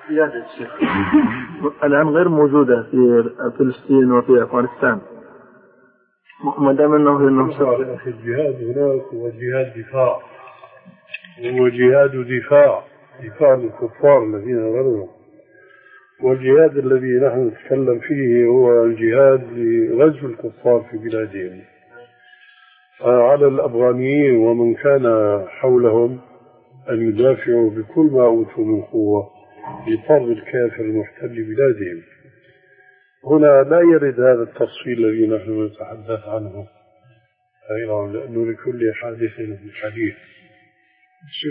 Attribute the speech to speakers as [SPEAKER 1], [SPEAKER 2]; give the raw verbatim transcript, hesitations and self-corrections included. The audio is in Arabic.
[SPEAKER 1] زيادة الشيخ الآن غير موجودة في فلسطين وفي أفغانستان، ما دام أنه في
[SPEAKER 2] الجهاد هناك هو جهاد دفاع، هو جهاد دفاع دفاع الكفار الذين غلبوا، والجهاد الذي نحن نتكلم فيه هو الجهاد لغزو الكفار في بلادهم. على الأفغانيين ومن كان حولهم أن يدافعوا بكل ما أوتوا من قوة لطرد الكافر المحتل بلادهم. هنا لا يرد هذا التفصيل الذي نحن نتحدث عنه، أيضا لأنه لكل حادث حديث.